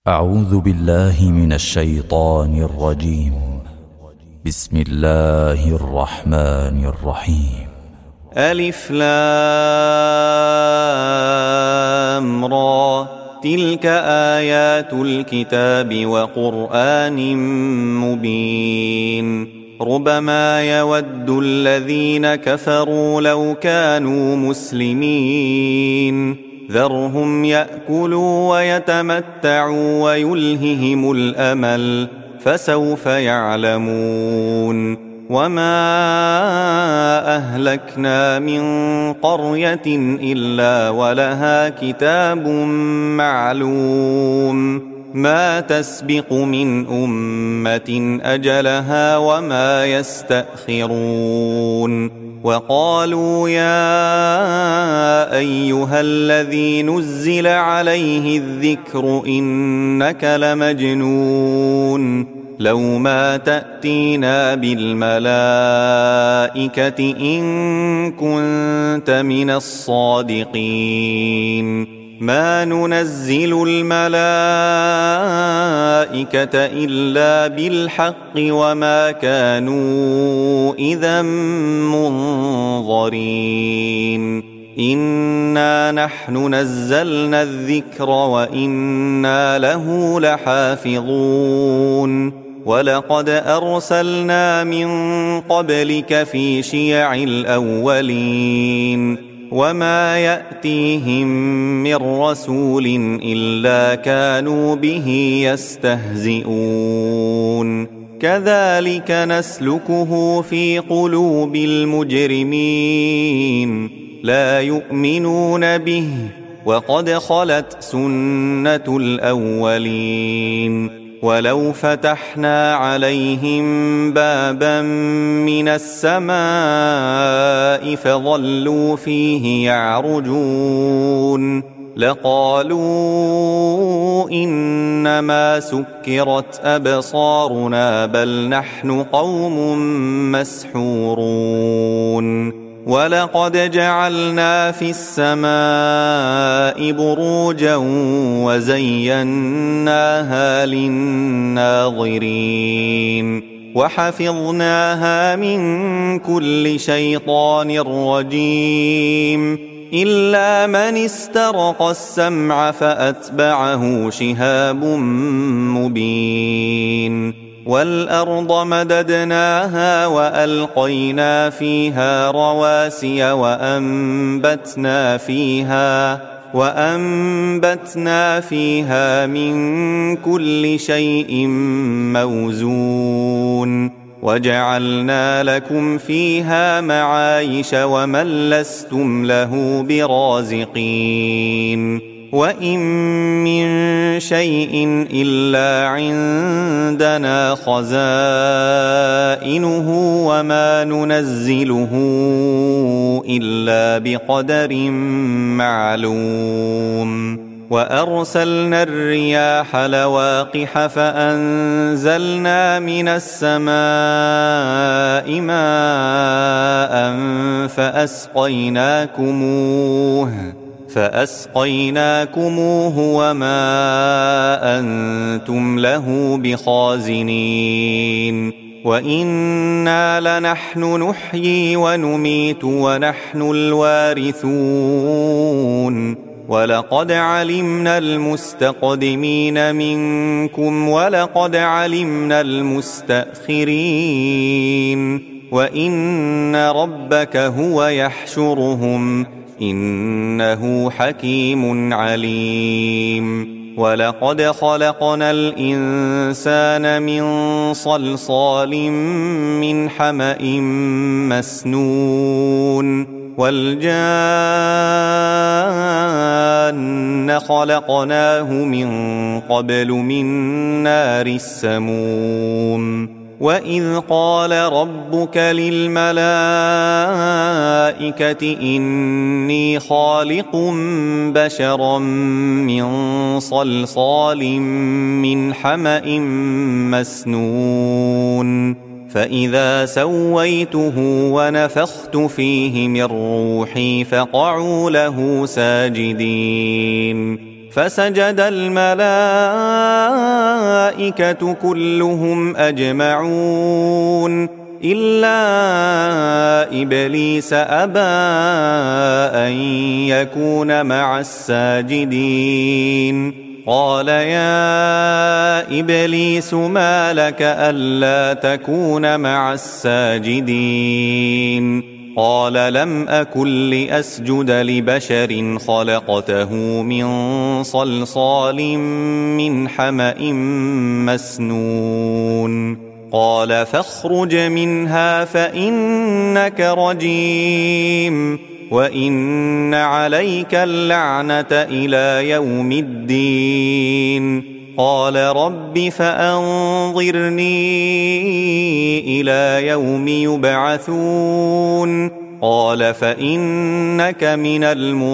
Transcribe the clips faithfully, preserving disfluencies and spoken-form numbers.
أعوذ بالله من الشيطان الرجيم. بسم الله الرحمن الرحيم. ألف لام را تلك آيات الكتاب وقرآن مبين ربما يود الذين كفروا لو كانوا مسلمين ذرهم يأكلوا ويتمتعوا ويلههم الأمل فسوف يعلمون وما أهلكنا من قرية إلا ولها كتاب معلوم ما تسبق من أمة أجلها وما يستأخرون وقالوا يا أيها الذي نزل عليه الذكر إنك لمجنون لو ما تأتينا بالملائكة إن كنت من الصادقين ما ننزل الملائكة إلا بالحق وما كانوا إذا منظرين إنا نحن نزلنا الذكر وإنا له لحافظون ولقد أرسلنا من قبلك في شيع الأولين وما يأتيهم من رسول إلا كانوا به يستهزئون كذلك نسلكه في قلوب المجرمين لا يؤمنون به وقد خلت سنة الأولين ولو فتحنا عليهم بابا من السماء فظلوا فيه يعرجون لقالوا إنما سكرت أبصارنا بل نحن قوم مسحورون ولقد جعلنا في السماء بروجا وزيناها للناظرين وحفظناها من كل شيطان رجيم إلا من استرق السمع فأتبعه شهاب مبين والأرض مددناها وألقينا فيها رواسي وأنبتنا فيها وأنبتنا فيها من كل شيء موزون وجعلنا لكم فيها معايش ومن لستم له برازقين وإن من شيء إلا عندنا خزائنه وما ننزله إلا بقدر معلوم وأرسلنا الرياح لواقح فأنزلنا من السماء ماء فأسقيناكموه فأسقيناكموه وما أنتم له بخازنين وإنا لنحن نحيي ونميت ونحن الوارثون ولقد علمنا المستقدمين منكم ولقد علمنا المستأخرين وإن ربك هو يحشرهم إنه حكيم عليم ولقد خلقنا الإنسان من صلصال من حمأ مسنون والجان خلقناه من قبل من نار السموم وإذ قال ربك للملائكة إني خالق بشرا من صلصال من حمأ مسنون فإذا سويته ونفخت فيه من روحي فقعوا له ساجدين فسجد الملائكة كلهم أجمعون إلا إبليس أبى أن يكون مع الساجدين. قال يا إبليس ما لك ألا تكون مع الساجدين؟ قال لم أكن لأسجد لبشر خلقته من صلصال من حمأ مسنون. قال فاخرج منها فإنك رجيم وإن عليك اللعنة إلى يوم الدين. قال رب فأنظرني إلى يوم يبعثون. قال فإنك من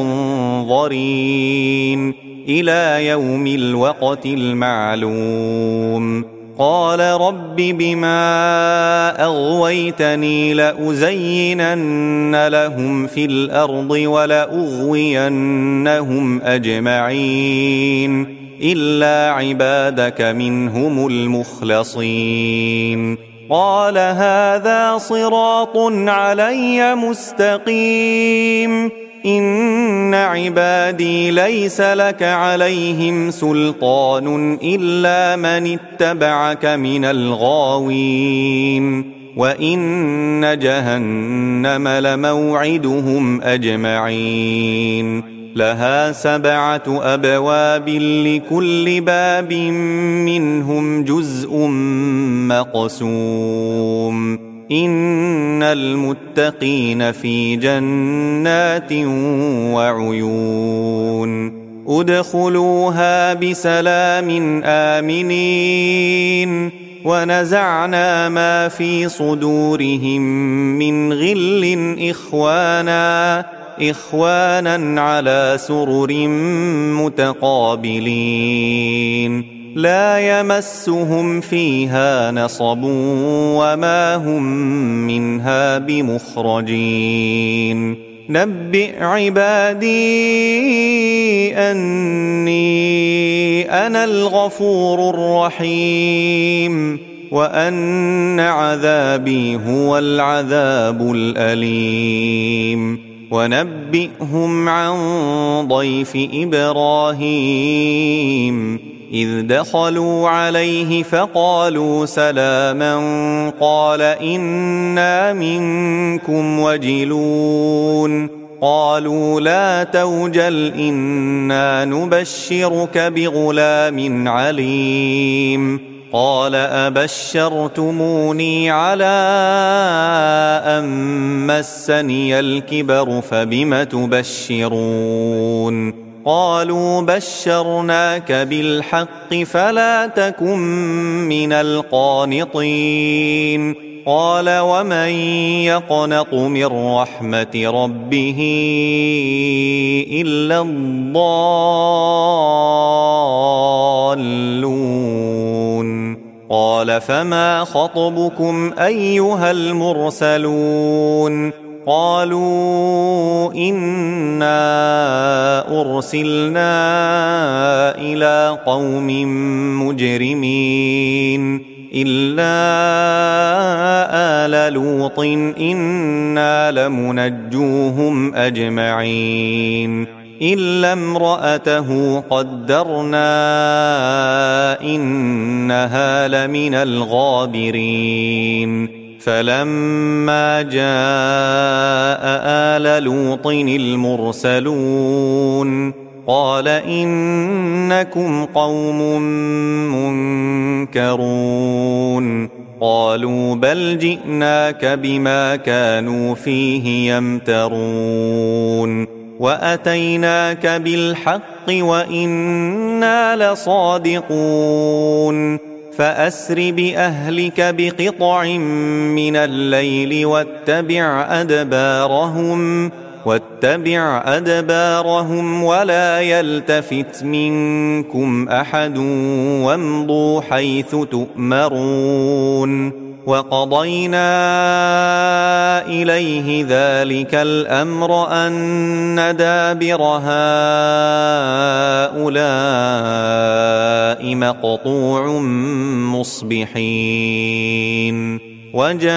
المنظرين إلى يوم الوقت المعلوم. قال رب بما أغويتني لأزينن لهم في الأرض ولأغوينهم أجمعين إلا عبادك منهم المخلصين. قال هذا صراط علي مستقيم إن عبادي ليس لك عليهم سلطان إلا من اتبعك من الغاوين وإن جهنم لموعدهم أجمعين لها سبعة أبواب لكل باب منهم جزء مقسوم. إن المتقين في جنات وعيون ادخلوها بسلام آمنين ونزعنا ما في صدورهم من غل إخوانا إخوانا على سرر متقابلين لا يمسهم فيها نصب وما هم منها بمخرجين. نبئ عبادي أني أنا الغفور الرحيم وأن عذابي هو العذاب الأليم. ونبئهم عن ضيف إبراهيم إذ دخلوا عليه فقالوا سلاما قال إنا منكم وجلون. قالوا لا توجل إنا نبشرك بغلام عليم. قال أبشرتموني على أن مسني الكبر فبم تبشرون؟ قالوا بشرناك بالحق فلا تكن من القانطين. قال ومن يقنط من رحمة ربه إلا الضالون. قال فما خطبكم أيها المرسلون؟ قالوا إنا أرسلنا إلى قوم مجرمين إلا آل لوط إنا لمنجوهم أجمعين إلا امرأته قدرنا إنها لمن الغابرين. فلما جاء آل لوط المرسلون قال إنكم قوم منكرون. قالوا بل جئناك بما كانوا فيه يمترون وأتيناك بالحق وإنا لصادقون. فأسر بأهلك بقطع من الليل واتبع أدبارهم واتبع أدبارهم ولا يلتفت منكم أحد وامضوا حيث تؤمرون. وقضينا إليه ذلك الأمر أن دابر هؤلاء مقطوع مصبحين وجاء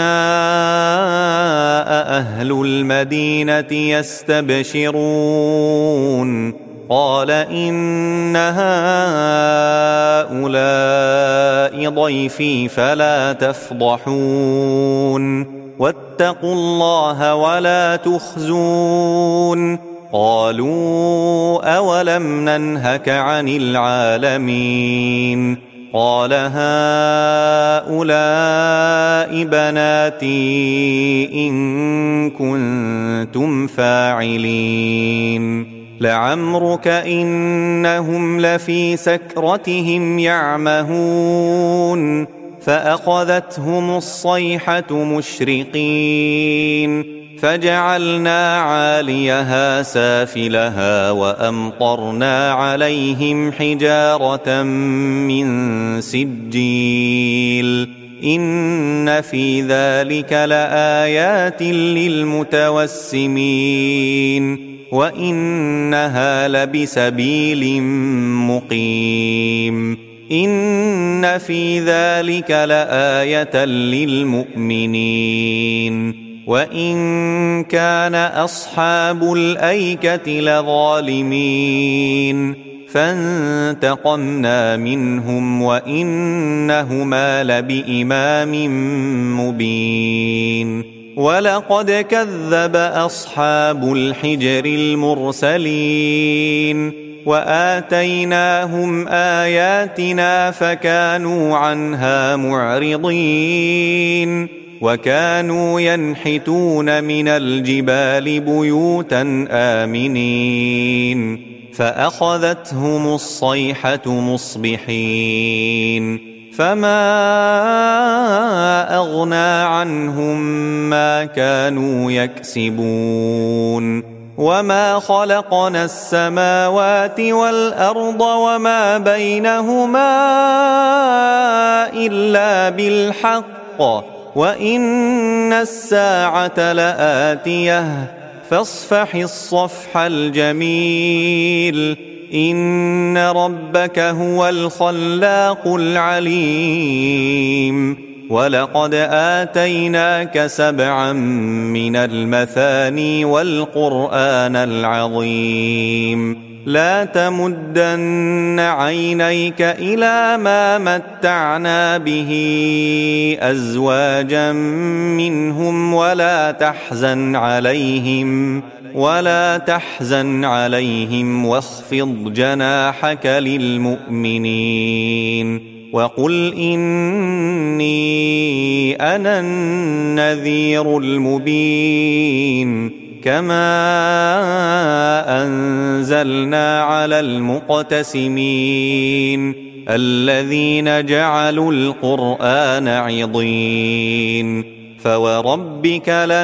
أهل المدينة يستبشرون قال إن هؤلاء ضيفي فلا تفضحون واتقوا الله ولا تخزون قالوا أولم ننهك عن العالمين قال هؤلاء بناتي إن كنتم فاعلين لعمرك إنهم لفي سكرتهم يعمهون فأخذتهم الصيحة مشرقين فجعلنا عاليها سافلها وأمطرنا عليهم حجارة من سجيل إن في ذلك لآيات للمتوسمين وإنها لبسبيل مقيم إن في ذلك لآية للمؤمنين وإن كان أصحاب الأيكة لظالمين فانتقمنا منهم وإنهما لبإمام مبين ولقد كذب أصحاب الحجر المرسلين وآتيناهم آياتنا فكانوا عنها معرضين وكانوا ينحتون من الجبال بيوتا آمنين فأخذتهم الصيحة مصبحين فما أغنى عنهم ما كانوا يكسبون وما خلقنا السماوات والأرض وما بينهما إلا بالحق وإن الساعة لآتية فاصفح الصفح الجميل إن ربك هو الخلاق العليم ولقد آتيناك سبعا من المثاني والقرآن العظيم لا تمدن عينيك إلى ما متعنا به أزواجا منهم ولا تحزن عليهم ولا تحزن عليهم واخفض جناحك للمؤمنين وقل إني أنا النذير المبين كما أنزلنا على المقتسمين الذين جعلوا القرآن عضين فوربك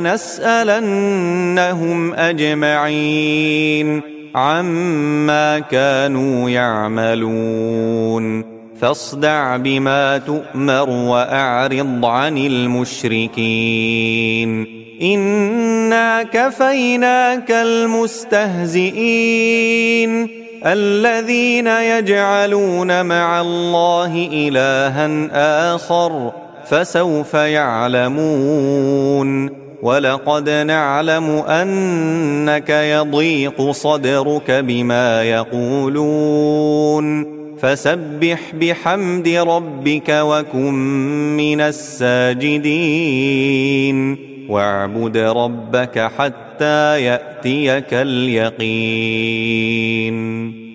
لنسألنهم أجمعين عما كانوا يعملون فاصدع بما تؤمر وأعرض عن المشركين إنا كفيناك المستهزئين الذين يجعلون مع الله إلها آخر فسوف يعلمون ولقد نعلم أنك يضيق صدرك بما يقولون فسبح بحمد ربك وكن من الساجدين واعبد ربك حتى يأتيك اليقين.